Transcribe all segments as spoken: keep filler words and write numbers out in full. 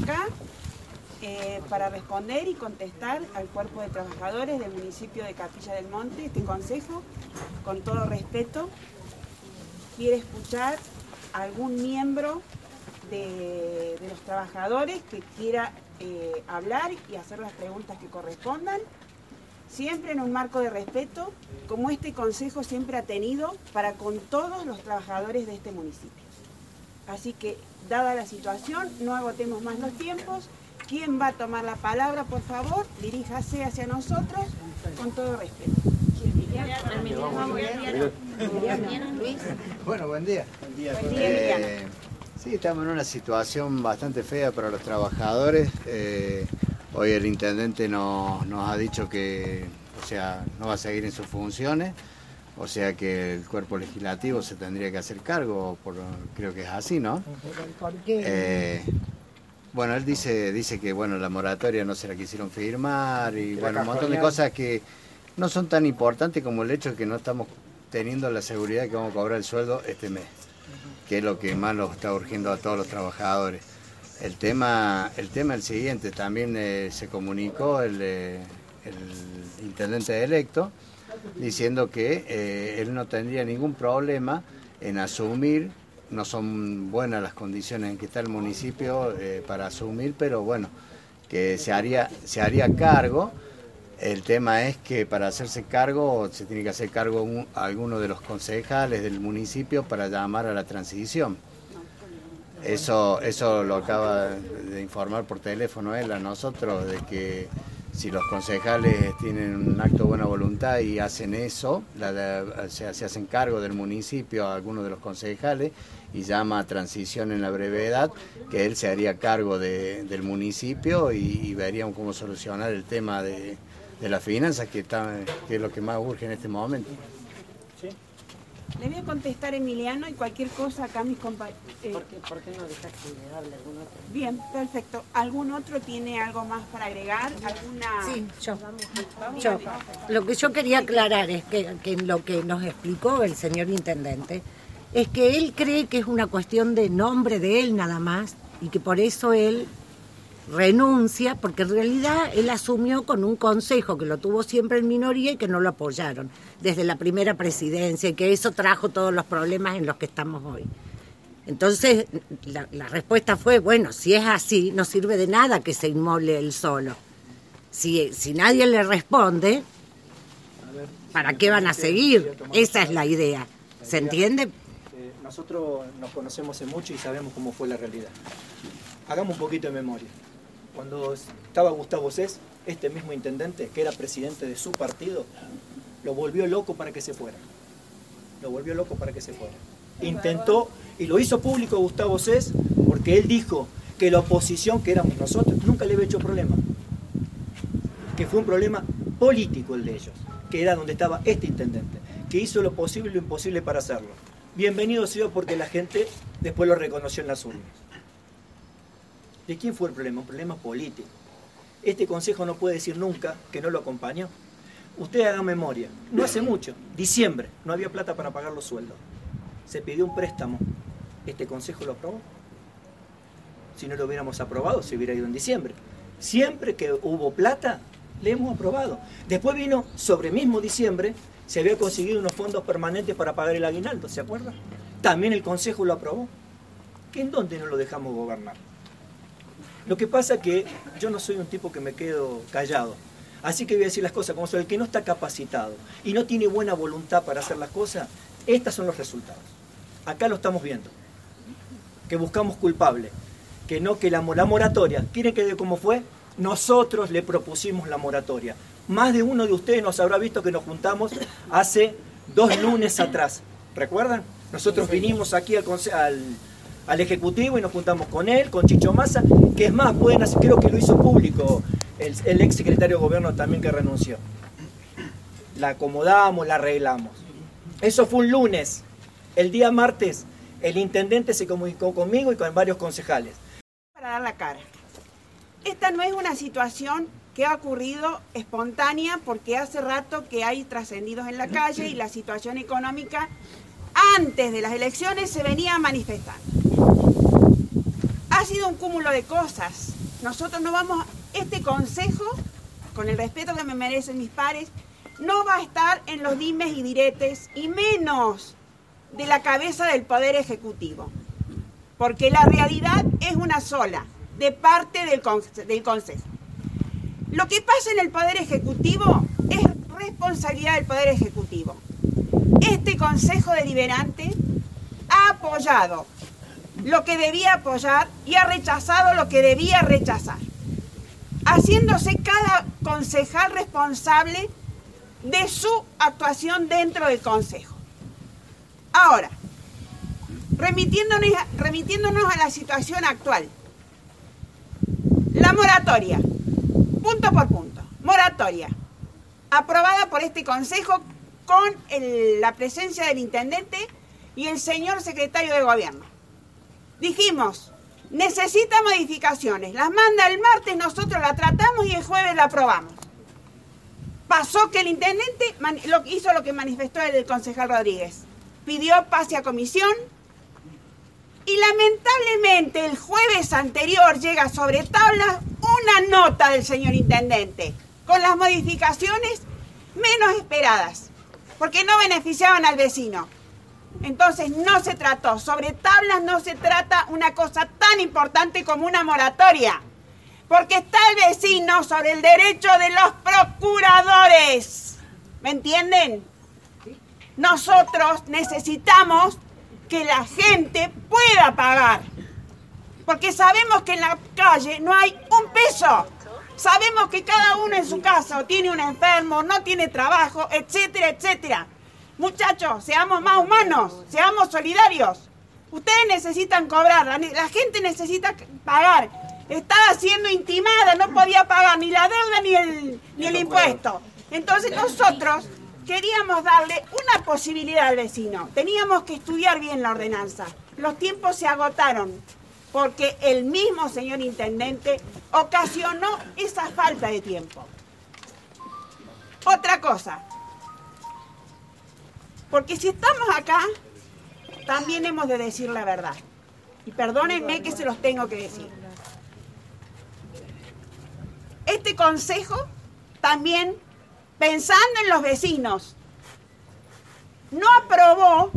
acá eh, para responder y contestar al cuerpo de trabajadores del municipio de Capilla del Monte. Este consejo, con todo respeto, quiere escuchar a algún miembro de, de los trabajadores que quiera eh, hablar y hacer las preguntas que correspondan, siempre en un marco de respeto, como este consejo siempre ha tenido para con todos los trabajadores de este municipio. Así que, dada la situación, no agotemos más los tiempos. ¿Quién va a tomar la palabra, por favor? Diríjase hacia nosotros con todo respeto. Bueno, buen día. Buen día, buen día, eh, sí, estamos en una situación bastante fea para los trabajadores. Eh, hoy el intendente nos, nos ha dicho que, o sea, no va a seguir en sus funciones. O sea que el cuerpo legislativo se tendría que hacer cargo, por, creo que es así, ¿no? ¿Por qué? Eh, bueno, él dice dice que bueno la moratoria no se la quisieron firmar y bueno, un montón de cosas que no son tan importantes como el hecho de que no estamos teniendo la seguridad de que vamos a cobrar el sueldo este mes, que es lo que más nos está urgiendo a todos los trabajadores. El tema el tema es el siguiente, también eh, se comunicó el, eh, el intendente electo diciendo que eh, él no tendría ningún problema en asumir, no son buenas las condiciones en que está el municipio eh, para asumir, pero bueno, que se haría, se haría cargo. El tema es que para hacerse cargo se tiene que hacer cargo un, alguno de los concejales del municipio para llamar a la transición. Eso, eso lo acaba de informar por teléfono él a nosotros, de que si los concejales tienen un acto de buena voluntad y hacen eso, la, la, o sea, se hacen cargo del municipio a algunos de los concejales y llama a transición en la brevedad, que él se haría cargo de, del municipio y, y veríamos cómo solucionar el tema de, de las finanzas, que, está, que es lo que más urge en este momento. ¿Sí? Le voy a contestar, Emiliano, y cualquier cosa acá mis compañeros... Eh, ¿Por qué, ¿Por qué no dejas que hable algún otro? Bien, perfecto. ¿Algún otro tiene algo más para agregar? ¿Alguna...? Sí, yo. Vamos, yo. vale. Lo que yo quería aclarar es que, que lo que nos explicó el señor intendente es que él cree que es una cuestión de nombre de él nada más y que por eso él renuncia, porque en realidad él asumió con un consejo que lo tuvo siempre en minoría y que no lo apoyaron desde la primera presidencia, y que eso trajo todos los problemas en los que estamos hoy. Entonces la, la respuesta fue, bueno, si es así, no sirve de nada que se inmole él solo. Si, si nadie le responde, ¿para qué van a seguir? Esa es la idea. ¿Se entiende? Eh, nosotros nos conocemos hace mucho y sabemos cómo fue la realidad. Hagamos un poquito de memoria. Cuando estaba Gustavo Cés, este mismo intendente, que era presidente de su partido, lo volvió loco para que se fuera. Lo volvió loco para que se fuera. Intentó, y lo hizo público Gustavo Cés, porque él dijo que la oposición, que éramos nosotros, nunca le había hecho problema. Que fue un problema político el de ellos, que era donde estaba este intendente, que hizo lo posible y lo imposible para hacerlo. Bienvenido sea porque la gente después lo reconoció en las urnas. ¿De quién fue el problema? Un problema político. Este consejo no puede decir nunca que no lo acompañó. Ustedes hagan memoria. No hace mucho, diciembre, no había plata para pagar los sueldos. Se pidió un préstamo. ¿Este consejo lo aprobó? Si no lo hubiéramos aprobado, se hubiera ido en diciembre. Siempre que hubo plata, le hemos aprobado. Después vino, sobre mismo diciembre, se había conseguido unos fondos permanentes para pagar el aguinaldo, ¿se acuerdan? También el consejo lo aprobó. ¿En dónde no lo dejamos gobernar? Lo que pasa es que yo no soy un tipo que me quedo callado. Así que voy a decir las cosas como son. El que no está capacitado y no tiene buena voluntad para hacer las cosas, estos son los resultados. Acá lo estamos viendo. Que buscamos culpables. Que no, que la, la moratoria. ¿Quieren que diga cómo fue? Nosotros le propusimos la moratoria. Más de uno de ustedes nos habrá visto que nos juntamos hace dos lunes atrás. ¿Recuerdan? Nosotros vinimos aquí al, al, al Ejecutivo y nos juntamos con él, con Chicho Massa, que es más, pueden hacer, creo que lo hizo público el, el ex secretario de Gobierno también que renunció. La acomodamos, la arreglamos. Eso fue un lunes. El día martes, el intendente se comunicó conmigo y con varios concejales. Para dar la cara. Esta no es una situación que ha ocurrido espontánea, porque hace rato que hay trascendidos en la calle y la situación económica antes de las elecciones se venía manifestando. Ha sido un cúmulo de cosas nosotros no vamos, este consejo, con el respeto que me merecen mis pares, no va a estar en los dimes y diretes, y menos de la cabeza del Poder Ejecutivo, porque la realidad es una sola, de parte del, del Consejo. Lo que pasa en el Poder Ejecutivo es responsabilidad del Poder Ejecutivo. Este Consejo Deliberante ha apoyado lo que debía apoyar y ha rechazado lo que debía rechazar, haciéndose cada concejal responsable de su actuación dentro del Consejo. Ahora, remitiéndonos, remitiéndonos a la situación actual, la moratoria, punto por punto, moratoria, aprobada por este Consejo con el, la presencia del Intendente y el señor Secretario de Gobierno. Dijimos, necesita modificaciones, las manda el martes, nosotros la tratamos y el jueves la aprobamos. Pasó que el Intendente hizo lo que manifestó el concejal Rodríguez, pidió pase a comisión y lamentablemente el jueves anterior llega sobre tablas una nota del señor Intendente con las modificaciones menos esperadas, porque no beneficiaban al vecino. Entonces no se trató, sobre tablas no se trata una cosa tan importante como una moratoria, porque está el vecino sobre el derecho de los procuradores. ¿Me entienden? Nosotros necesitamos que la gente pueda pagar, porque sabemos que en la calle no hay un peso. Sabemos que cada uno en su casa o tiene un enfermo, no tiene trabajo, etcétera, etcétera. Muchachos, seamos más humanos, seamos solidarios. Ustedes necesitan cobrar, la, la gente necesita pagar. Estaba siendo intimada, no podía pagar ni la deuda ni el, ni el impuesto. Entonces nosotros queríamos darle una posibilidad al vecino. Teníamos que estudiar bien la ordenanza. Los tiempos se agotaron porque el mismo señor Intendente ocasionó esa falta de tiempo. Otra cosa. Porque si estamos acá, también hemos de decir la verdad. Y perdónenme que se los tengo que decir. Este consejo también, pensando en los vecinos, no aprobó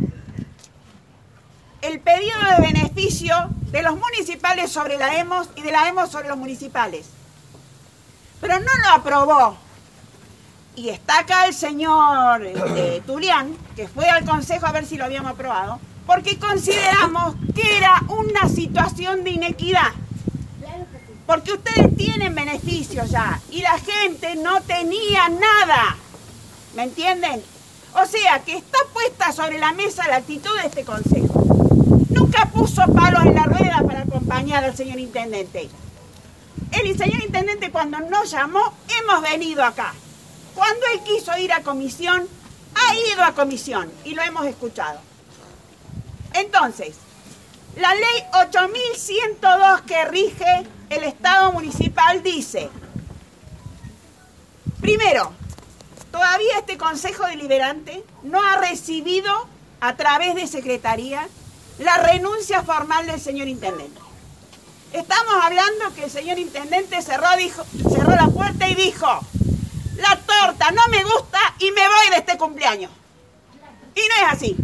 el pedido de beneficio de los municipales sobre la E M O S y de la E M O S sobre los municipales. Pero no lo aprobó. Y está acá el señor eh, Turián, que fue al consejo a ver si lo habíamos aprobado, porque consideramos que era una situación de inequidad. Porque ustedes tienen beneficios ya y la gente no tenía nada. ¿Me entienden? O sea, que está puesta sobre la mesa la actitud de este consejo. Nunca puso palos en la rueda para acompañar al señor Intendente. El señor Intendente, cuando nos llamó, hemos venido acá. Cuando él quiso ir a comisión, ha ido a comisión y lo hemos escuchado. Entonces, la ley ocho mil ciento dos que rige el Estado municipal dice, primero, todavía este Consejo Deliberante no ha recibido a través de Secretaría la renuncia formal del señor Intendente. Estamos hablando que el señor Intendente cerró, dijo, cerró la puerta y dijo, la torta no me gusta y me voy de este cumpleaños. Y no es así.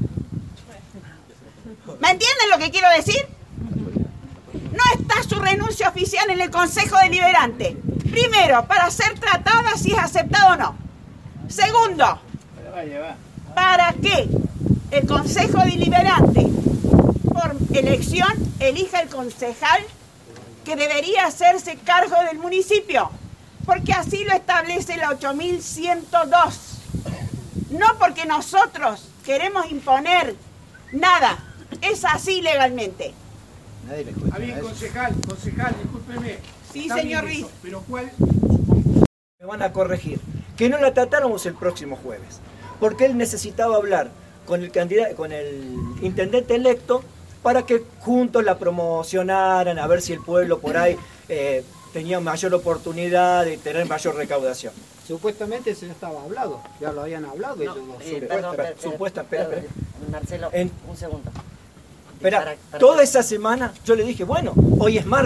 ¿Me entienden lo que quiero decir? No está su renuncia oficial en el Consejo Deliberante. Primero, para ser tratada si es aceptado o no. Segundo, para que el Consejo Deliberante, por elección, elija el concejal que debería hacerse cargo del municipio. Porque así lo establece la ocho mil ciento dos. No porque nosotros queremos imponer nada. Es así legalmente. Está bien, concejal, concejal, discúlpeme. Sí, Está señor bien Ruiz. eso, pero ¿cuál? Me van a corregir. Que no la tratáramos el próximo jueves. Porque él necesitaba hablar con el candidato, con el intendente electo, para que juntos la promocionaran, a ver si el pueblo por ahí eh, tenía mayor oportunidad de tener mayor recaudación. Supuestamente eso ya estaba hablado, ya lo habían hablado. No, ellos dos. eh, Supuesta, perdón, per- supuesta, per- espera, espera. Marcelo, En- un segundo. Espera, Para- para- toda esa semana yo le dije, bueno, hoy es martes,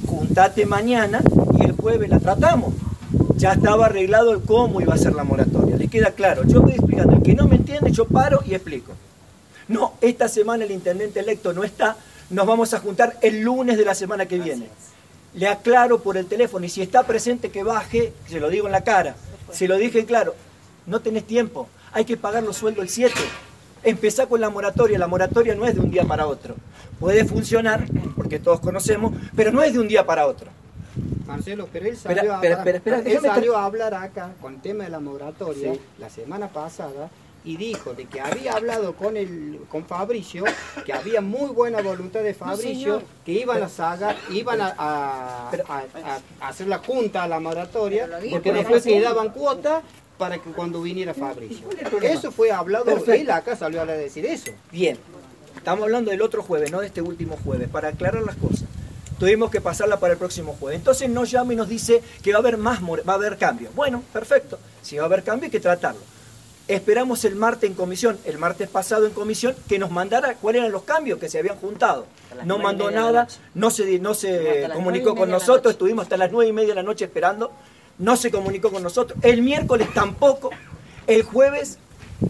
juntate mañana y el jueves la tratamos. Ya estaba arreglado el cómo iba a ser la moratoria. ¿Les queda claro? Yo voy explicando. El que no me entiende, yo paro y explico. No, esta semana el intendente electo no está. Nos vamos a juntar el lunes de la semana que viene. Le aclaro por el teléfono y si está presente que baje, se lo digo en la cara. Se lo dije claro. No tenés tiempo. Hay que pagar los sueldos el siete. Empezá con la moratoria. La moratoria no es de un día para otro. Puede funcionar, porque todos conocemos, pero no es de un día para otro. Marcelo, pero él salió, Espera, a, espera, espera, espera, él déjame salió ter- a hablar acá con el tema de la moratoria Sí. la semana pasada y dijo de que había hablado con el con Fabricio, que había muy buena voluntad de Fabricio, que iban a sacar, iban a, a, Pero- a- a- a hacer la junta a la moratoria, Pero lo dijo, porque pero después no sé. quedaban cuotas para que cuando viniera Fabricio. ¿Cuál es el problema? Eso fue hablado, Perfecto. él acá salió a decir eso. Bien. Estamos hablando del otro jueves, no de este último jueves, para aclarar las cosas. Tuvimos que pasarla para el próximo jueves. Entonces nos llama y nos dice que va a haber más, va a haber cambio. Bueno, perfecto. Si va a haber cambio hay que tratarlo. Esperamos el martes en comisión, el martes pasado en comisión, que nos mandara cuáles eran los cambios que se habían juntado. No mandó nada, no se, no se comunicó con nosotros, estuvimos hasta las nueve y media de la noche esperando, no se comunicó con nosotros. El miércoles tampoco, el jueves,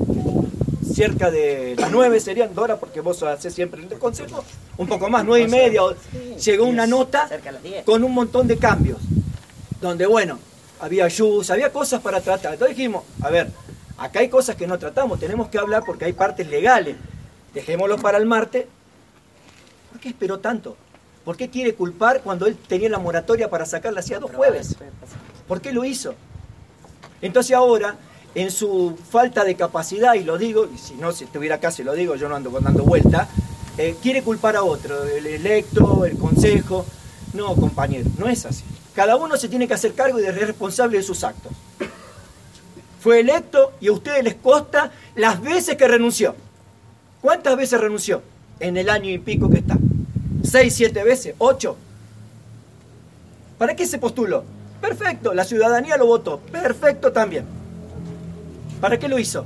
cerca de las nueve serían, Dora, porque vos haces siempre el consejo, un poco más, nueve y media, llegó una nota cerca de las diez. con un montón de cambios, donde bueno, había ayudas, había cosas para tratar. Entonces dijimos, a ver, acá hay cosas que no tratamos, tenemos que hablar porque hay partes legales, dejémoslo para el martes. ¿Por qué esperó tanto? ¿Por qué quiere culpar cuando él tenía la moratoria para sacarla hacía dos jueves? ¿Por qué lo hizo? Entonces ahora, en su falta de capacidad, y lo digo, y si no, si estuviera acá se lo digo, yo no ando dando vuelta, eh, quiere culpar a otro, el electo, el consejo. No, compañero, no es así. Cada uno se tiene que hacer cargo y es responsable de sus actos. Fue electo y a ustedes les consta las veces que renunció. ¿Cuántas veces renunció en el año y pico que está? ¿Seis, siete veces? ¿Ocho? ¿Para qué se postuló? Perfecto, la ciudadanía lo votó. Perfecto también. ¿Para qué lo hizo?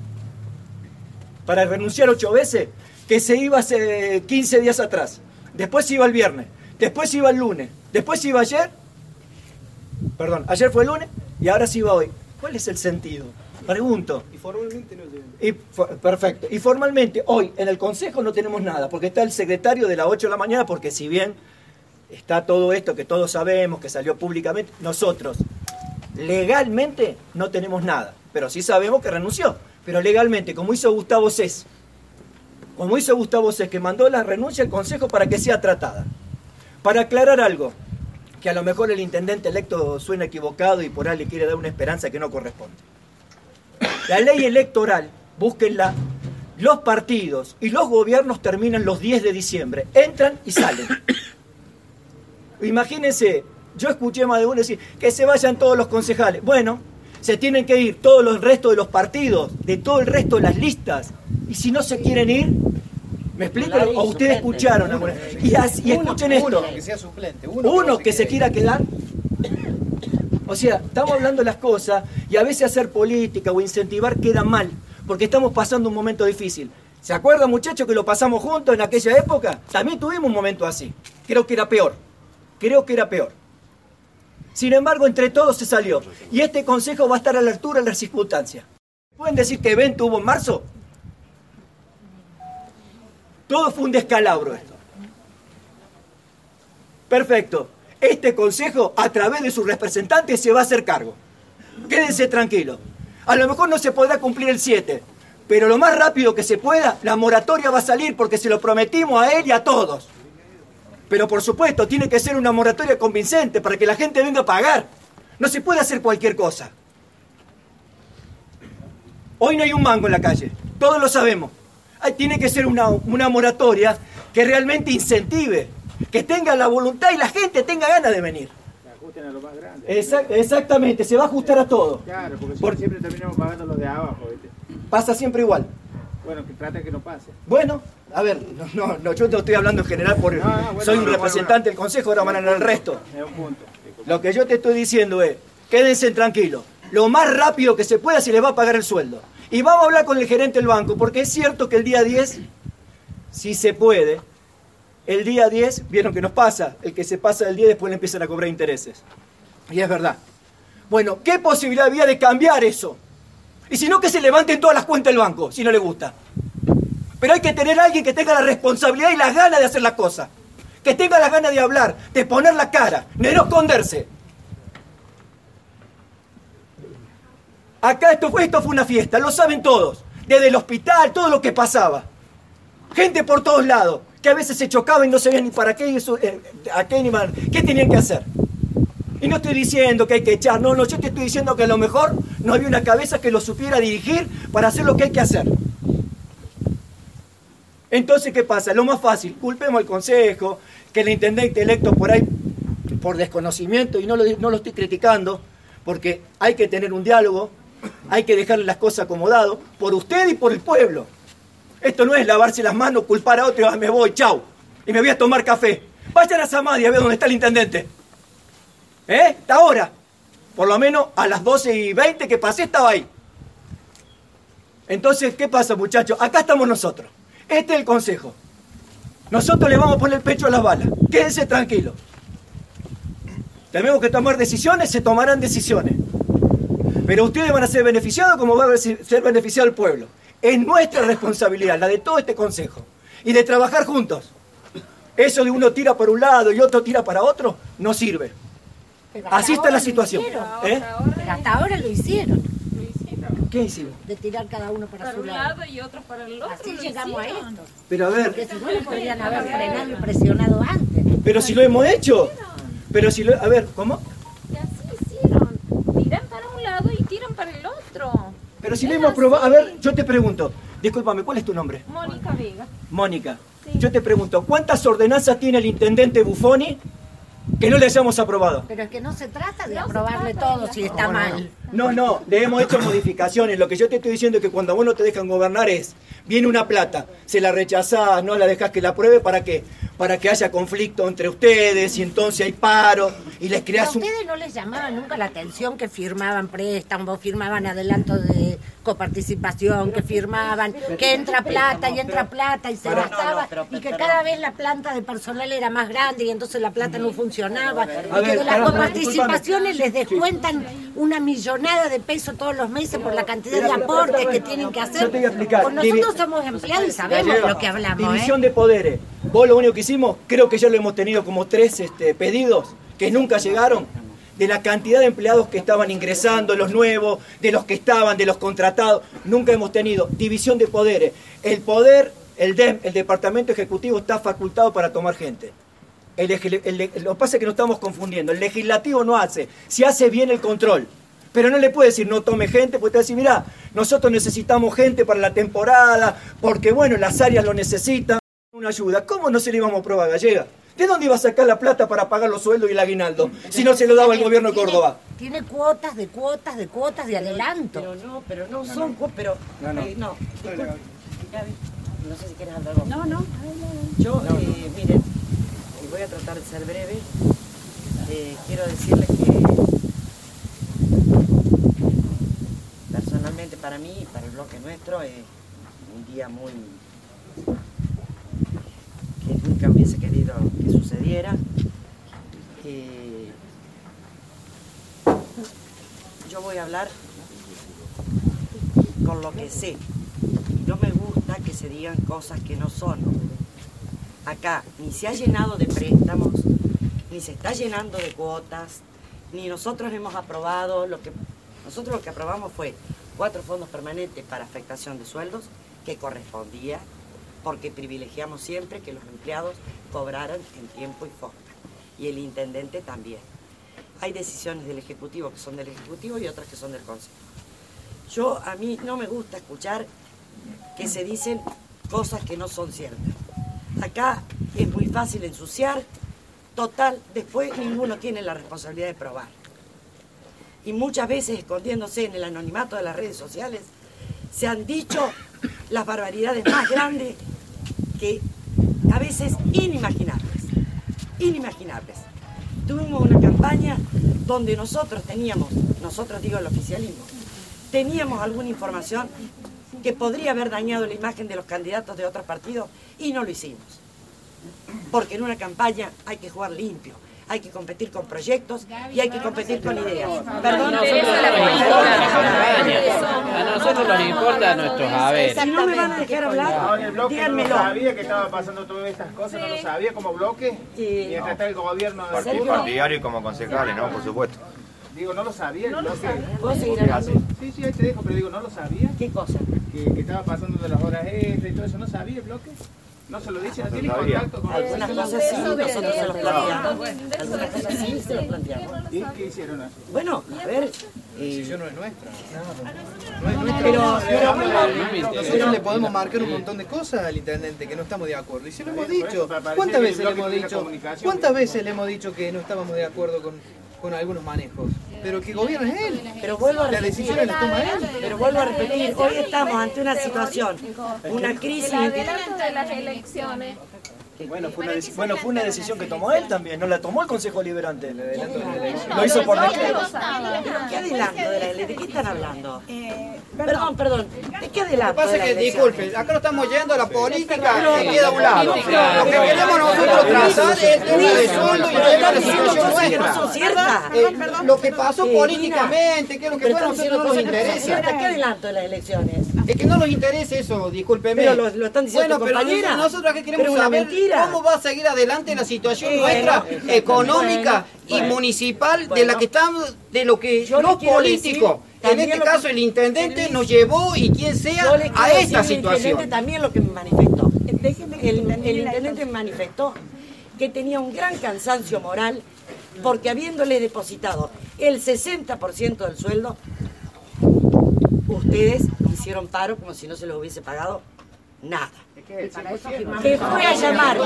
¿Para renunciar ocho veces? Que se iba hace quince días atrás. Después se iba el viernes. Después se iba el lunes. Después se iba ayer. Perdón, ayer fue el lunes y ahora se iba hoy. ¿Cuál es el sentido? Pregunto. Y formalmente no llegan. Y, perfecto. Y formalmente, hoy en el Consejo no tenemos nada, porque está el secretario de las ocho de la mañana, porque si bien está todo esto que todos sabemos, que salió públicamente, nosotros legalmente no tenemos nada, pero sí sabemos que renunció. Pero legalmente, como hizo Gustavo Cés, como hizo Gustavo Cés, que mandó la renuncia al Consejo para que sea tratada. Para aclarar algo, que a lo mejor el intendente electo suena equivocado y por ahí le quiere dar una esperanza que no corresponde. La ley electoral, búsquenla, los partidos y los gobiernos terminan los diez de diciembre, entran y salen. Imagínense, yo escuché más de uno decir que se vayan todos los concejales. Bueno, se tienen que ir todos los restos de los partidos, de todo el resto de las listas. Y si no se quieren ir, ¿me explico? O ustedes escucharon alguna. Y, así- y escuchen esto. que sea suplente. Uno que se quiera quedar. O sea, estamos hablando de las cosas y a veces hacer política o incentivar queda mal, porque estamos pasando un momento difícil. ¿Se acuerdan, muchachos, que lo pasamos juntos en aquella época? También tuvimos un momento así. Creo que era peor. Creo que era peor. Sin embargo, entre todos se salió. Y este consejo va a estar a la altura de las circunstancias. ¿Pueden decir qué evento hubo en marzo? Todo fue un descalabro esto. Perfecto. Este consejo, a través de sus representantes, se va a hacer cargo. Quédense tranquilos. A lo mejor no se podrá cumplir el siete, pero lo más rápido que se pueda, la moratoria va a salir porque se lo prometimos a él y a todos. Pero por supuesto, tiene que ser una moratoria convincente para que la gente venga a pagar. No se puede hacer cualquier cosa. Hoy no hay un mango en la calle, todos lo sabemos. Ay, tiene que ser una, una moratoria que realmente incentive, que tenga la voluntad y la gente tenga ganas de venir. Se ajusten a lo más grande. Exact- exactamente, se va a ajustar a todo. Claro, porque si Por- no, siempre terminamos pagando los de abajo, ¿viste? Pasa siempre igual. Bueno, que trata que no pase. Bueno, a ver, no, no, no, yo te estoy hablando en general porque No, no, bueno, soy un bueno, representante del Consejo, ahora van a el resto. Es un punto. Lo que yo te estoy diciendo es, quédense tranquilos, lo más rápido que se pueda se les va a pagar el sueldo. Y vamos a hablar con el gerente del banco, porque es cierto que el día diez, si se puede, el día diez, vieron que nos pasa, el que se pasa del diez después le empiezan a cobrar intereses. Y es verdad. Bueno, ¿qué posibilidad había de cambiar eso? Y si no, que se levanten todas las cuentas del banco, si no le gusta. Pero hay que tener a alguien que tenga la responsabilidad y las ganas de hacer las cosas. Que tenga las ganas de hablar, de poner la cara, de no esconderse. Acá esto fue, esto fue una fiesta, lo saben todos. Desde el hospital, todo lo que pasaba. Gente por todos lados, que a veces se chocaban y no sabían ni para qué, eso, eh, a qué ni para qué tenían que hacer. Y no estoy diciendo que hay que echar, no, no, yo te estoy diciendo que a lo mejor no había una cabeza que lo supiera dirigir para hacer lo que hay que hacer. Entonces, ¿qué pasa? Lo más fácil, culpemos al consejo, que el intendente electo por ahí, por desconocimiento, y no lo, no lo estoy criticando, porque hay que tener un diálogo, hay que dejarle las cosas acomodadas, por usted y por el pueblo. Esto no es lavarse las manos, culpar a otro y ah, me voy, chau, y me voy a tomar café. Vayan a Samadhi a ver dónde está el intendente. ¿Eh? Está ahora. Por lo menos a las doce y veinte que pasé estaba ahí. Entonces, ¿qué pasa, muchachos? Acá estamos nosotros. Este es el consejo. Nosotros le vamos a poner el pecho a las balas. Quédense tranquilos. Tenemos que tomar decisiones, se tomarán decisiones. Pero ustedes van a ser beneficiados como va a ser beneficiado el pueblo. Es nuestra responsabilidad, la de todo este consejo. Y de trabajar juntos. Eso de uno tira para un lado y otro tira para otro, no sirve. Así está la situación. ¿Eh? Pero hasta ahora lo hicieron. ¿Qué hicimos? De tirar cada uno para, para su un lado. lado y otro para el otro. Así llegamos a esto. Pero a ver. Porque si no, lo podrían haber frenado y presionado antes. Pero si lo hemos hecho. Pero si lo... A ver, ¿cómo? Y así hicieron. Tiran para un lado y tiran para el otro. Pero si lo hemos probado... A ver, yo te pregunto. Discúlpame, ¿cuál es tu nombre? Mónica Vega. Mónica. Sí. Yo te pregunto, ¿cuántas ordenanzas tiene el intendente Buffoni que no le hayamos aprobado? Pero es que no se trata de aprobarle todo si está mal. No, no, le hemos hecho modificaciones. Lo que yo te estoy diciendo es que cuando a vos no te dejan gobernar es, viene una plata, se la rechazás, no la dejás que la apruebe, ¿para qué? Para que haya conflicto entre ustedes y entonces hay paro y les creás un... ¿A ustedes no les llamaba nunca la atención que firmaban préstamos, firmaban adelantos de coparticipación, que firmaban que entra plata y entra plata y se gastaba y que cada vez la planta de personal era más grande y entonces la plata no funcionaba y que de las coparticipaciones les descuentan una millonada de pesos todos los meses por la cantidad de aportes que tienen que hacer? Pues nosotros somos empleados y sabemos lo que hablamos. División ¿eh? de poderes. Vos lo único que hicimos, creo que ya lo hemos tenido como tres este, pedidos que nunca llegaron, de la cantidad de empleados que estaban ingresando, los nuevos, de los que estaban, de los contratados, nunca hemos tenido división de poderes. El poder, el D E M, el Departamento Ejecutivo, está facultado para tomar gente. El, el, el, lo que pasa es que nos estamos confundiendo. El legislativo no hace, si hace bien el control. Pero no le puede decir no tome gente, porque te va a decir, mirá, nosotros necesitamos gente para la temporada, porque bueno, las áreas lo necesitan. Una ayuda. ¿Cómo no se le íbamos a aprobar, Gallega? ¿De dónde iba a sacar la plata para pagar los sueldos y el aguinaldo si no se lo daba el gobierno de Córdoba? Tiene cuotas de cuotas de cuotas de adelanto. Pero no, pero no son cuotas, pero... No, no. Eh, no, disculpe. Gaby, no sé si quieres hablar algo. No, no. Yo, eh, miren, y voy a tratar de ser breve. Eh, quiero decirles que personalmente para mí y para el bloque nuestro es un día muy... que nunca hubiese querido que sucediera. Eh, yo voy a hablar con lo que sé. No me gusta que se digan cosas que no son. Acá ni se ha llenado de préstamos, ni se está llenando de cuotas, ni nosotros hemos aprobado lo que... Nosotros lo que aprobamos fue cuatro fondos permanentes para afectación de sueldos, que correspondía, porque privilegiamos siempre que los empleados cobraran en tiempo y forma, y el intendente también. Hay decisiones del Ejecutivo que son del Ejecutivo y otras que son del Consejo. Yo, a mí no me gusta escuchar que se dicen cosas que no son ciertas. Acá es muy fácil ensuciar, total, después ninguno tiene la responsabilidad de probar. Y muchas veces, escondiéndose en el anonimato de las redes sociales, se han dicho las barbaridades más grandes que a veces inimaginables, inimaginables. Tuvimos una campaña donde nosotros teníamos, nosotros digo el oficialismo, teníamos alguna información que podría haber dañado la imagen de los candidatos de otros partidos y no lo hicimos. porque en una campaña hay que jugar limpio, hay que competir con proyectos y hay que competir con ideas. Perdón, a nosotros nos importa nuestros haberes. Si no me van a dejar hablar, el bloque díganmelo. no sabía que estaba pasando todas estas cosas, no lo sabía como bloque, y entre está el gobierno de Partido partidario y como concejales, ¿no? Por supuesto. Digo, no lo sabía. No lo bloque. sabía. ¿Puedo seguir hablando? Sí, sí, ahí te dejo, pero digo, no lo sabía. ¿Qué cosa? Que, que estaba pasando de las horas extras y todo eso, ¿no sabía el bloque? ¿No se lo dice? ¿No tiene contacto con algunas cosas sí, nosotros se los planteamos. Algunas cosas sí se los planteamos. ¿Y qué hicieron así? Bueno, a ver. La decisión no es nuestra. No es nuestra. Pero, pero, nosotros le podemos marcar un montón de cosas al intendente que no estamos de acuerdo. Y se lo hemos dicho. ¿Cuántas veces le hemos dicho? ¿Cuántas veces le hemos dicho que no estábamos de acuerdo con, con algunos manejos? Pero que gobierna es él. Pero vuelvo a la repetir, decisión la toma él. Pero vuelvo a repetir, hoy estamos ante una situación, una crisis. El adelanto de las elecciones. Bueno fue, una bueno, fue una decisión que tomó él también, no la tomó el Consejo Liberante. Lo hizo por decreto. ¿Pero qué adelanto de la elección? ¿De qué están hablando? Eh, perdón, perdón. ¿De qué adelanto? Lo que pasa es que, disculpe, acá no estamos yendo a la política que queda a un lado. Lo que Claro. queremos nosotros trazar es el tema de sueldo y el tema de la situación nuestra. ¿Son ciertas? Eh, Lo que pasó políticamente, que es lo que fue, a nosotros nos interesa. ¿Qué adelanto de las elecciones? Es que no nos interesa eso, discúlpeme. Pero lo, lo están diciendo bueno, tu compañera. pero nosotros acá queremos Pero una saber mentira. cómo va a seguir adelante la situación Sí, nuestra, bueno, económica bueno, y municipal, de bueno. la que estamos, de lo que Yo los le quiero políticos, decir en también este lo que- caso el intendente, nos llevó y quien sea Yo le quiero a decir esta al intendente situación. también lo que me manifestó. Déjenme que El, termine el la intendente me manifestó que tenía un gran cansancio moral porque habiéndole depositado el sesenta por ciento del sueldo, ustedes hicieron paro como si no se lo hubiese pagado nada. Que fue a llamar,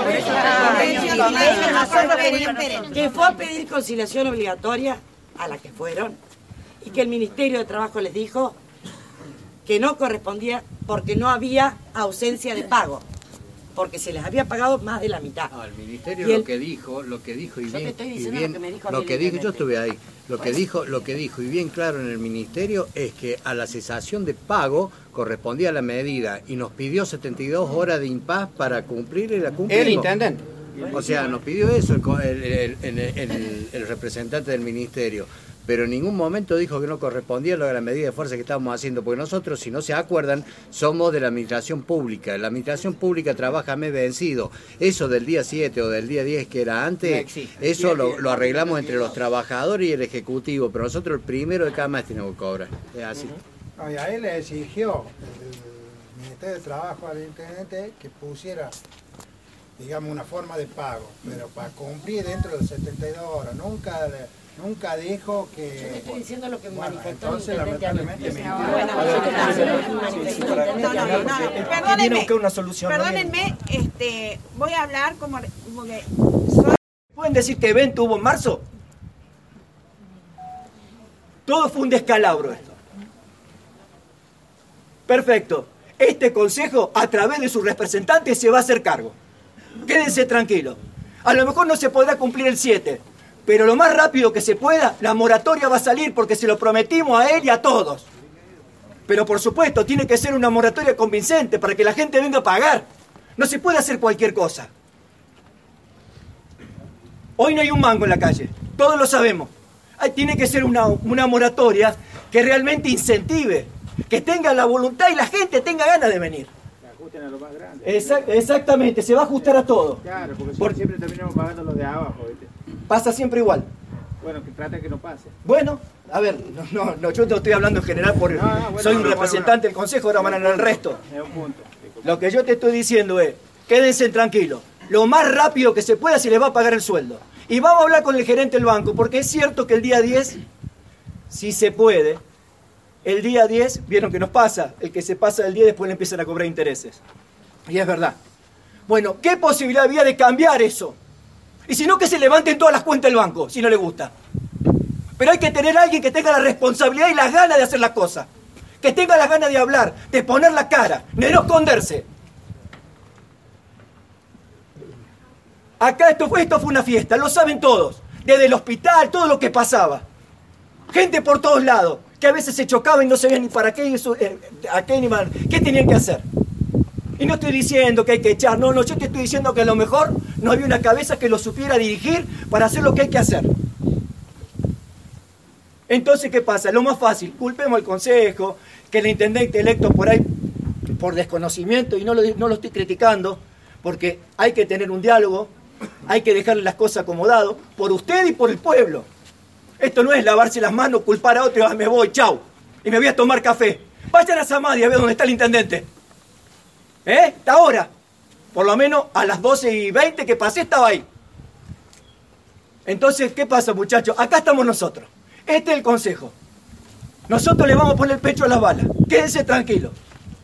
que fue a pedir conciliación obligatoria a la que fueron y que el Ministerio de Trabajo les dijo que no correspondía porque no había ausencia de pago, porque se les había pagado más de la mitad. No, el ministerio Y el- lo que dijo, lo que dijo y Yo te bien, estoy y diciendo bien- lo que me dijo a lo mí que el dijo, yo intendente. estuve ahí, lo que dijo, lo que dijo y bien claro en el ministerio es que a la cesación de pago correspondía la medida y nos pidió setenta y dos horas de impas para cumplir y la cumplimos. El intendente. O sea, nos pidió eso el, co- el- el- el- el- el representante del ministerio, pero en ningún momento dijo que no correspondía lo de la medida de fuerza que estábamos haciendo, porque nosotros, si no se acuerdan, somos de la administración pública. La administración pública trabaja a mes vencido. Eso del día siete o del día diez que era No antes, existe. eso lo, lo arreglamos entre los trabajadores y el ejecutivo, pero nosotros el primero de cada mes tenemos que cobrar. Es así. Ay, a él le exigió el Ministerio de Trabajo al intendente que pusiera, digamos, una forma de pago, pero para cumplir dentro de setenta y dos horas. Nunca, nunca dijo que... Yo te estoy diciendo lo que me Bueno, manifestó entonces, el intendente a mí. lamentablemente, me Bueno, yo te estoy diciendo lo que me manifestó el intendente a mí. No, no, no, Tiene que perdónenme, buscar una solución. perdónenme, este, voy a hablar como, porque soy... ¿Pueden decir que evento hubo en marzo? Todo fue un descalabro esto. Perfecto. Este consejo, a través de sus representantes, se va a hacer cargo. Quédense tranquilos. A lo mejor no se podrá cumplir el siete, pero lo más rápido que se pueda, la moratoria va a salir porque se lo prometimos a él y a todos. Pero por supuesto, tiene que ser una moratoria convincente para que la gente venga a pagar. No se puede hacer cualquier cosa. Hoy no hay un mango en la calle, todos lo sabemos. Ay, tiene que ser una, una moratoria que realmente incentive, que tenga la voluntad y la gente tenga ganas de venir. Se ajusten a lo más grande. Exact- exactamente, se va a ajustar a todo. Claro, porque si Por- no, siempre terminamos pagando los de abajo, ¿viste? Pasa siempre igual. Bueno, que trata de que no pase. Bueno, a ver, no, no, no, yo no estoy hablando en general por... No, no, bueno, soy un bueno, representante del consejo, ahora van a hablar el resto. Es un punto. Disculpa. Lo que yo te estoy diciendo es, quédense tranquilos. Lo más rápido que se pueda se les va a pagar el sueldo. Y vamos a hablar con el gerente del banco, porque es cierto que el día diez, si se puede, el día diez, vieron que nos pasa, el que se pasa del diez después le empiezan a cobrar intereses. Y es verdad. Bueno, ¿qué posibilidad había de cambiar eso? Y si no, que se levanten todas las cuentas del banco, si no le gusta. Pero hay que tener a alguien que tenga la responsabilidad y las ganas de hacer las cosas. Que tenga las ganas de hablar, de poner la cara, de no esconderse. Acá esto fue, esto fue una fiesta, lo saben todos. Desde el hospital, todo lo que pasaba. Gente por todos lados, que a veces se chocaban y no sabían ni para qué, eso, eh, a qué, ni para, qué tenían que hacer. Y no estoy diciendo que hay que echar, no, no, yo te estoy diciendo que a lo mejor no había una cabeza que lo supiera dirigir para hacer lo que hay que hacer. Entonces, ¿qué pasa? Lo más fácil, culpemos al consejo, que el intendente electo por ahí, por desconocimiento, y no lo, no lo estoy criticando, porque hay que tener un diálogo, hay que dejarle las cosas acomodadas, por usted y por el pueblo. Esto no es lavarse las manos, culpar a otro, ah, me voy, chau, y me voy a tomar café. Vayan a Samadhi a ver dónde está el intendente. ¿Eh? Está ahora. Por lo menos a las doce y veinte que pasé estaba ahí. Entonces, ¿qué pasa, muchachos? Acá estamos nosotros. Este es el consejo. Nosotros le vamos a poner el pecho a las balas. Quédense tranquilos.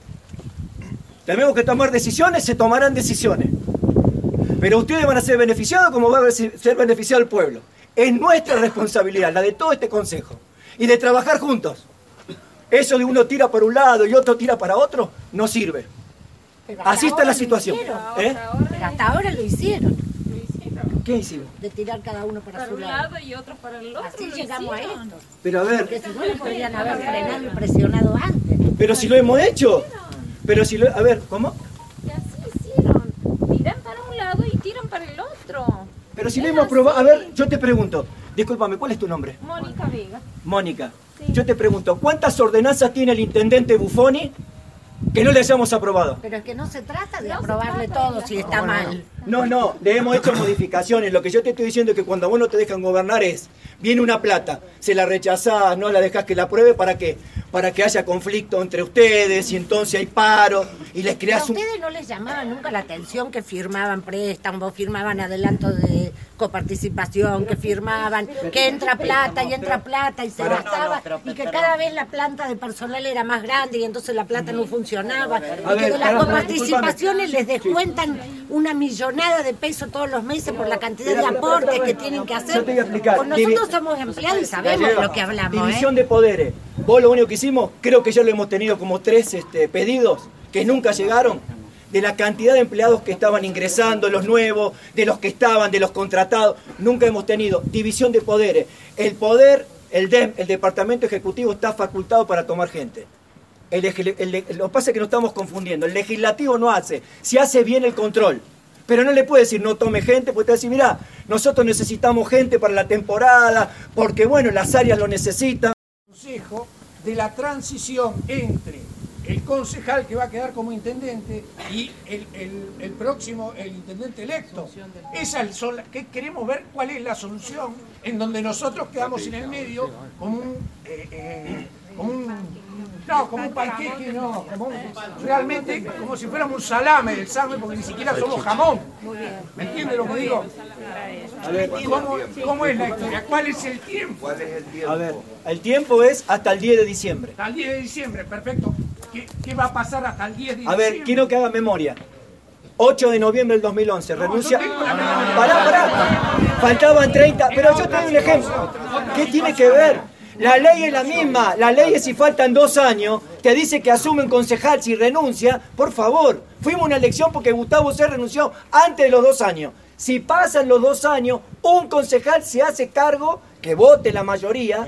Tenemos que tomar decisiones, se tomarán decisiones. Pero ustedes van a ser beneficiados como va a ser beneficiado el pueblo. Es nuestra responsabilidad, la de todo este consejo. Y de trabajar juntos. Eso de uno tira para un lado y otro tira para otro, no sirve. Así está la situación. ¿Eh? Pero hasta ahora lo hicieron. ¿Qué hicimos? De tirar cada uno para, para su un lado. lado y otro para el otro. Así llegamos a esto. Pero a ver. Porque si no le podrían haber frenado y presionado antes. Pero si lo hemos hecho. Pero si lo... A ver, ¿cómo? Y así hicieron. Tiran para un lado y tiran para el otro. Pero si lo hemos probado... A ver, yo te pregunto. Discúlpame, ¿cuál es tu nombre? Mónica Vega. Mónica. Sí. Yo te pregunto, ¿cuántas ordenanzas tiene el intendente Buffoni que no les hayamos aprobado? Pero es que no se trata de no aprobarle todo si está no, mal. No, no, le hemos hecho modificaciones. Lo que yo te estoy diciendo es que cuando a vos no te dejan gobernar es, viene una plata, se la rechazás, no la dejás que la apruebe, ¿para qué? Para que haya conflicto entre ustedes y entonces hay paro y les creás un... ¿A ustedes no les llamaba nunca la atención que firmaban préstamos, firmaban adelanto de coparticipación, que firmaban que entra plata y entra plata y se Pero, gastaba no, no, pero, y que pero, cada vez la planta de personal era más grande y entonces la plata no funcionaba A y ver, que de las pero, coparticipaciones les descuentan una millonada de pesos todos los meses por la cantidad de aportes que tienen que hacer? Yo te voy a explicar. Pues nosotros somos empleados y sabemos lo que hablamos. División ¿eh? de poderes. Vos lo único que hicimos, creo que ya lo hemos tenido como tres este, pedidos que nunca llegaron, de la cantidad de empleados que estaban ingresando, los nuevos, de los que estaban, de los contratados. Nunca hemos tenido división de poderes. El poder, el D E M, el Departamento Ejecutivo, está facultado para tomar gente. El, el, el, lo que pasa es que nos estamos confundiendo. El legislativo no hace, si hace bien el control. Pero no le puede decir no tome gente, porque te va a decir, mirá, nosotros necesitamos gente para la temporada, porque bueno, las áreas lo necesitan. Consejo de la transición entre el concejal que va a quedar como intendente y el, el, el próximo, el intendente electo. Esa es la que queremos ver cuál es la solución en donde nosotros quedamos en el medio como un... Eh, eh, como un no, como un panqueque, no, como un, realmente como si fuéramos un salame del salame, porque ni siquiera somos jamón. ¿Me entiendes lo que digo? A ver, ¿Cómo, ¿Cómo es la historia? ¿Cuál es el tiempo? ¿Cuál es el tiempo? A ver, el tiempo es hasta el diez de diciembre. Hasta el diez de diciembre, perfecto. ¿Qué, qué va a pasar hasta el diez de diciembre? A ver, quiero que haga memoria. ocho de noviembre del dos mil once, renuncia... No, pará, pará. Faltaban treinta, pero yo te doy un ejemplo. ¿Qué tiene que ver? La ley es la misma, la ley es si faltan dos años, te dice que asume un concejal si renuncia, por favor. Fuimos a una elección porque Gustavo C. renunció antes de los dos años. Si pasan los dos años, un concejal se hace cargo, que vote la mayoría,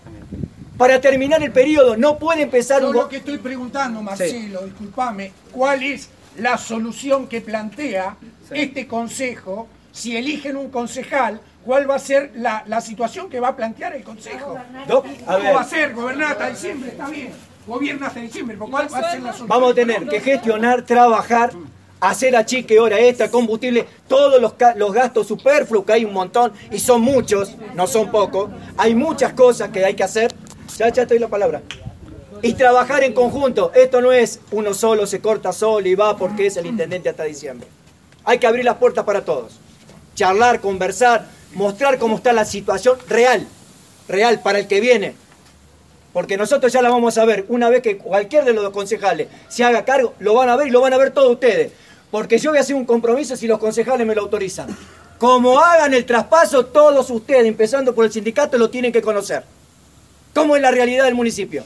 para terminar el periodo. No puede empezar Yo un... lo que estoy preguntando, Marcelo, sí. discúlpame, ¿cuál es la solución que plantea sí. este consejo si eligen un concejal? ¿Cuál va a ser la, la situación que va a plantear el Consejo? No, a ¿Cómo ver. va a ser? Gobernar hasta diciembre, está bien. Gobierna hasta diciembre, pero ¿cuál va a ser la solución? Vamos a tener que gestionar, trabajar, hacer achique hora extra, combustible, todos los, los gastos superfluos, que hay un montón, y son muchos, no son pocos. Hay muchas cosas que hay que hacer. Ya, ya te doy la palabra. Y trabajar en conjunto. Esto no es uno solo, se corta solo y va porque es el intendente hasta diciembre. Hay que abrir las puertas para todos. Charlar, conversar, mostrar cómo está la situación real, real para el que viene. Porque nosotros ya la vamos a ver. Una vez que cualquier de los dos concejales se haga cargo, lo van a ver y lo van a ver todos ustedes. Porque yo voy a hacer un compromiso si los concejales me lo autorizan. Como hagan el traspaso, todos ustedes, empezando por el sindicato, lo tienen que conocer. ¿Cómo es la realidad del municipio?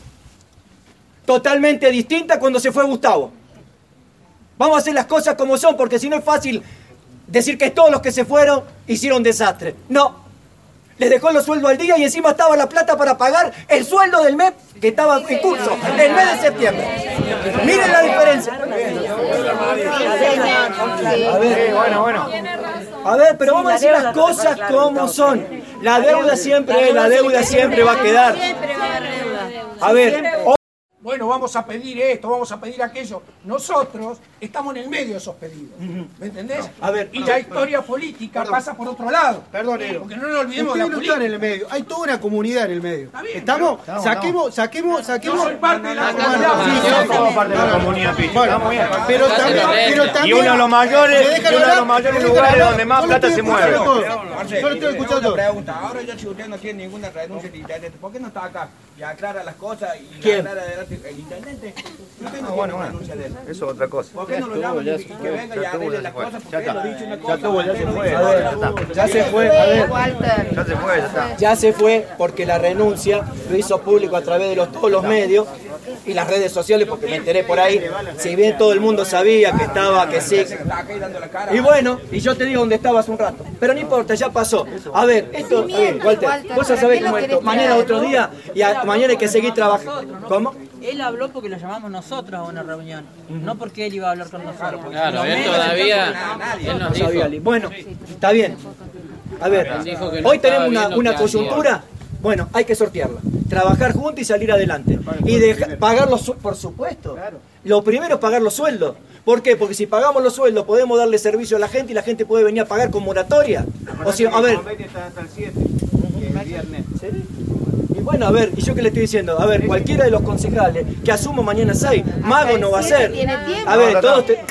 Totalmente distinta cuando se fue Gustavo. Vamos a hacer las cosas como son, porque si no es fácil decir que todos los que se fueron hicieron desastre. No. Les dejó los sueldos al día y encima estaba la plata para pagar el sueldo del mes que estaba en curso, el mes de septiembre. Miren la diferencia. A ver, bueno, bueno. A ver, pero vamos a decir las cosas como son. La deuda siempre es, la deuda siempre va a quedar. A ver. Bueno, vamos a pedir esto, vamos a pedir aquello. Nosotros estamos en el medio de esos pedidos. ¿Me entendés? A ver, y la historia política perdón. pasa por otro lado. Perdón, Nero. Porque no nos olvidemos de la Ustedes no política. están en el medio. Hay toda una comunidad en el medio. bien, ¿Estamos? pero- Saquemos, saquemos, saquemos. Yo soy parte de la Bueno, comunidad. sí, Sí, sí, somos sí. parte de la comunidad, Pichi. Bueno, Estamos bien. pero también, pero también. Y uno de los mayores, ¿Me y dejan uno de hablar? los mayores ¿Me dejan lugares hablar? donde más Yo lo plata estoy se mueve. escuchando todo. Marcelo, Yo lo estoy escuchando todo. pregunta. Ahora ya si usted no tiene ninguna renuncia de intendente, ¿por qué no está acá y aclara las cosas y ¿Quién? aclara adelante el intendente? Usted no Ah, bueno, tiene bueno. renuncia de él. Eso es otra cosa. ¿Por qué no lo llaman y y que venga y arregle las cosas? Porque él lo dice una cosa. Ya estuvo, ya se fue. A ver, ya se fue, a ver. Ya se fue, ya está. Ya se fue porque la renuncia lo hizo público a través de los, todos los medios y las redes sociales, porque me enteré por ahí. Si bien todo el mundo sabía que estaba, que sí. Y bueno, y yo te digo dónde estaba hace un rato. Pero no importa, ya pasó. A ver, esto, a ver, Walter, vos ya sabés cómo es esto. Mañana otro día y a- mañana hay que seguir trabajando. ¿Cómo? Él habló porque lo llamamos nosotros a una reunión, no porque él iba a hablar con nosotros. Claro, Los él medios todavía, entonces- él nos No sabía, dijo. bueno, está bien. A ver, Dijo que no hoy estaba tenemos una, bien lo una que coyuntura. Bueno, hay que sortearla. Trabajar juntos y salir adelante. Y deja- pagar los sueldos, por supuesto. Lo primero es pagar los sueldos. ¿Por qué? Porque si pagamos los sueldos podemos darle servicio a la gente y la gente puede venir a pagar con moratoria. O sea, a ver. Y bueno, a ver, y yo qué le estoy diciendo, a ver, cualquiera de los concejales que asumo mañana seis, mago no va a ser. Tiene tiempo. A ver, todos te-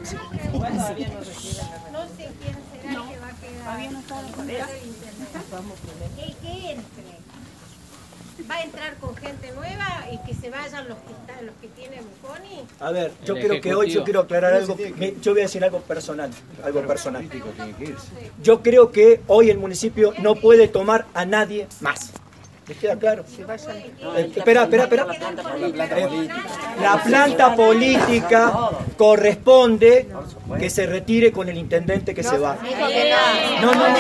El que entre. Va a entrar con gente nueva y que se vayan los que están, los que tienen Bufoni. A ver, yo El creo que hoy yo ejecutivo. quiero aclarar algo, me- yo voy a decir algo personal, algo personal. Yo creo que hoy el municipio no puede tomar a nadie más. ¿Les queda claro? Eh, espera, espera, espera. Eh, La planta política corresponde que se retire con el intendente que se va. No, no, no.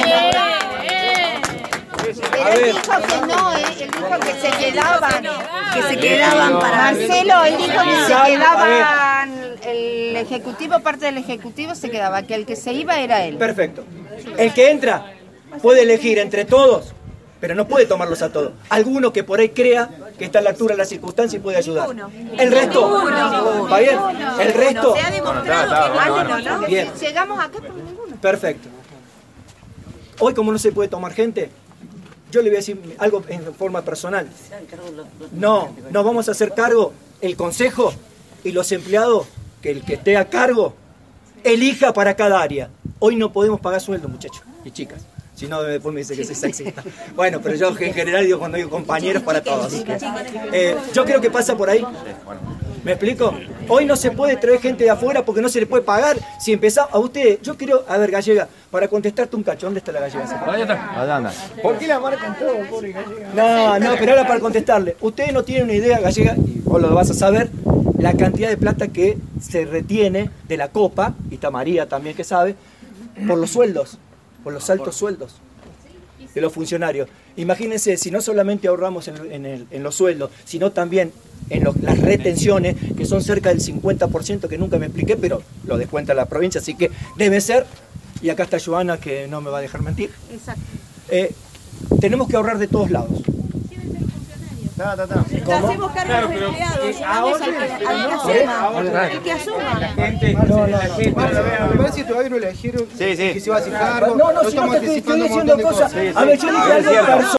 Pero él dijo que no, ¿eh? Él dijo que se quedaban, que se quedaban para... Marcelo, él dijo que se quedaban, el ejecutivo, parte del ejecutivo se quedaba, que el que se iba era él. Perfecto. El que entra puede elegir entre todos, pero no puede tomarlos a todos. Alguno que por ahí crea que está a la altura de las circunstancias y puede ayudar. El resto, ¿va bien? El resto, Se ha demostrado que ninguno, ¿no? Bien. Llegamos acá por ninguno. perfecto. Hoy como no se puede tomar gente, yo le voy a decir algo en forma personal. No, nos vamos a hacer cargo el consejo y los empleados, que el que esté a cargo elija para cada área. Hoy no podemos pagar sueldo, muchachos y chicas. Si no, después me dice que soy sexista. Bueno, pero yo en general digo cuando digo compañeros para todos. Así que, eh, yo creo que pasa por ahí. ¿Me explico? Hoy no se puede traer gente de afuera porque no se le puede pagar. Si empezamos, a ustedes, yo quiero, a ver, Gallega, para contestarte un cacho, ¿dónde está la Gallega? Allá anda. ¿Por qué la marcan todo, pobre gallega? No, no, pero ahora para contestarle. Ustedes no tienen una idea, Gallega, y vos lo vas a saber, la cantidad de plata que se retiene de la copa, y está María también que sabe, por los sueldos, por los altos sueldos de los funcionarios. Imagínense, si no solamente ahorramos en, en el- en los sueldos, sino también en los- las retenciones, que son cerca del cincuenta por ciento, que nunca me expliqué, pero lo descuenta la provincia, así que debe ser, y acá está Joana que no me va a dejar mentir, Exacto. eh, tenemos que ahorrar de todos lados. Ta, ta, ta. ¿Cómo? Hacemos cargo de los empleados, llamamos al que- al que asuma. El que asuma. No, no, no. Me parece que todavía no elegieron Sí, sí. que se va a hacer cargo. No, no, si no estamos te estoy, estoy anticipando un diciendo montón de cosas. cosas. A ver, yo dije algo personal.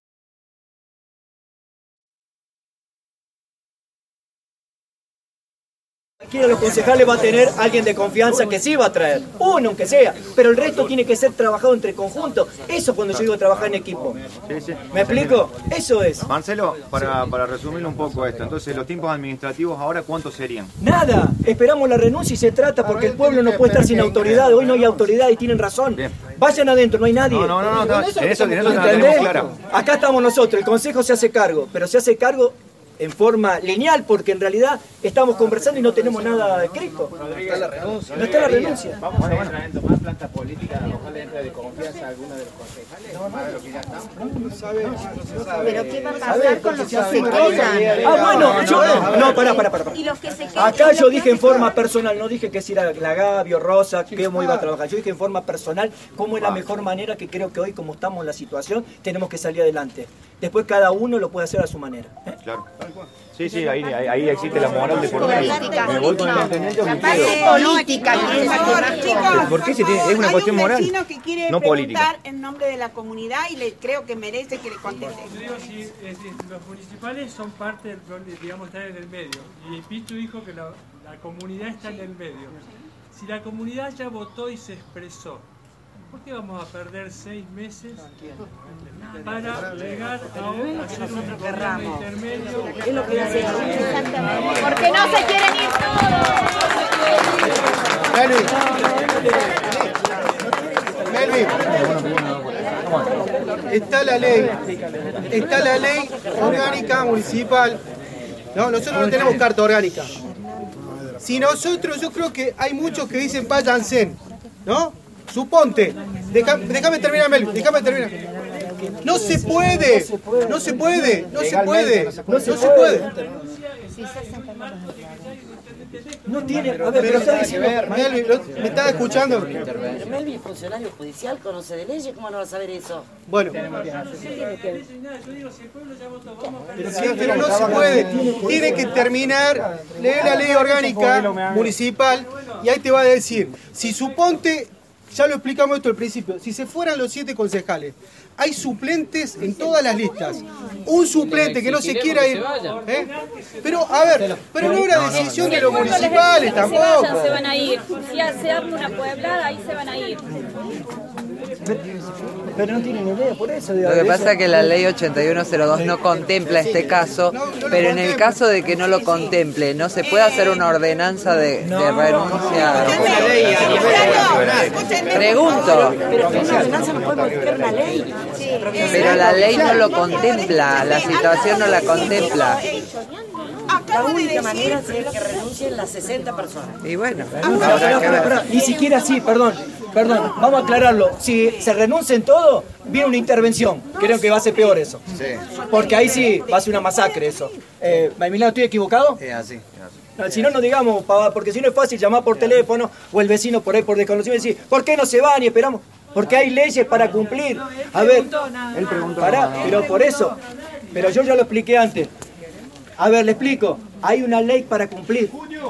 Cualquiera de los concejales va a tener alguien de confianza que sí va a traer, uno aunque sea, pero el resto tiene que ser trabajado entre conjunto. Eso es cuando yo digo trabajar en equipo. Sí, sí. ¿Me explico? Eso es. Marcelo, para, para resumirlo un poco esto, entonces los tiempos administrativos ahora ¿cuántos serían? Nada, esperamos la renuncia y se trata porque el pueblo no puede estar sin autoridad. Hoy no hay autoridad y tienen razón. Vayan adentro, no hay nadie. No, no, no, no, en eso, en eso la ¿Entendés? tenemos clara. Acá estamos nosotros, el consejo se hace cargo, pero se hace cargo en forma lineal, porque en realidad estamos conversando y no tenemos nada escrito. No está la renuncia. No está la renuncia. Vamos a ir trayendo más plantas políticas, ojalá entre de confianza a alguno de los concejales, para lo que ya estamos. No sabe, no sabe. Pero ¿qué va a pasar con los que se quedan? Ah, bueno, yo no, no, pará, pará, pará. Y los que se quedan. Acá yo dije en forma personal, no dije que si era la Gaby o Rosa, cómo iba a trabajar. Yo dije en forma personal cómo es la mejor manera, que creo que hoy, como estamos en la situación, tenemos que salir adelante. Después cada uno lo puede hacer a su manera. ¿eh? Claro. Sí, sí, ahí, ahí, ahí existe la moral de por medio. Me voy con el intendente o me La parte quedo. política. Chicos, ¿Por qué se tiene? Es una cuestión moral, hay un vecino que quiere no política. preguntar en nombre de la comunidad y le creo que merece que le conteste. Yo digo, sí, es decir, los municipales son parte del, digamos, están en el medio. Y Pichu dijo que la, la comunidad está en el medio. Si la comunidad ya votó y se expresó, ¿por qué vamos a perder seis meses para llegar a un, a hacer un gobierno intermedio? Es lo que dice. Porque no se quieren ir Melvin, está la ley, está la ley orgánica municipal. No, nosotros no tenemos carta orgánica. Si nosotros, yo creo que hay muchos que dicen váyanse, ¿no? Suponte, deja, déjame terminar, Melvin, déjame terminar. No se puede, no se puede, no se puede, no se puede. No tiene, a ver, pero está diciendo, Melvin, ¿me estás escuchando? Pero Melvin, funcionario judicial, conoce de leyes, ¿cómo no va a saber eso? Bueno. Pero, sí, pero no se puede, tiene que terminar, lee la ley orgánica municipal y ahí te va a decir, si suponte, ya lo explicamos esto al principio, si se fueran los siete concejales, hay suplentes en todas las listas. Un suplente que no se quiera ir. ¿eh? Pero, a ver, pero no es una decisión de los municipales tampoco. Se van a ir. Si se arma una pueblada, ahí se van a ir. Pero no tienen idea, por eso. Lo que pasa es que la ley ochenta y uno cero dos no contempla este caso, pero en el caso de que no lo contemple, ¿no se puede hacer una ordenanza de, de renuncia? Pregunto. Pero una ordenanza no puede modificar una ley. Pero la ley no lo contempla, la situación no la contempla. La única manera es que renuncien las sesenta personas. Y bueno, Pero, pero, pero, pero, ni siquiera así, perdón, perdón, vamos a aclararlo. Si se renuncia en todo, viene una intervención. Creo que va a ser peor eso. Sí. Porque ahí sí va a ser una masacre eso. Eh, Milano, ¿estoy equivocado? Es así, es así. Si no, no digamos, porque si no es fácil llamar por teléfono o el vecino por ahí por desconocimiento y decir, ¿por qué no se van y esperamos? Porque hay leyes para cumplir. A ver, él preguntó. Pará, pero por eso. Pero yo ya lo expliqué antes. A ver, le explico. Hay una ley para cumplir.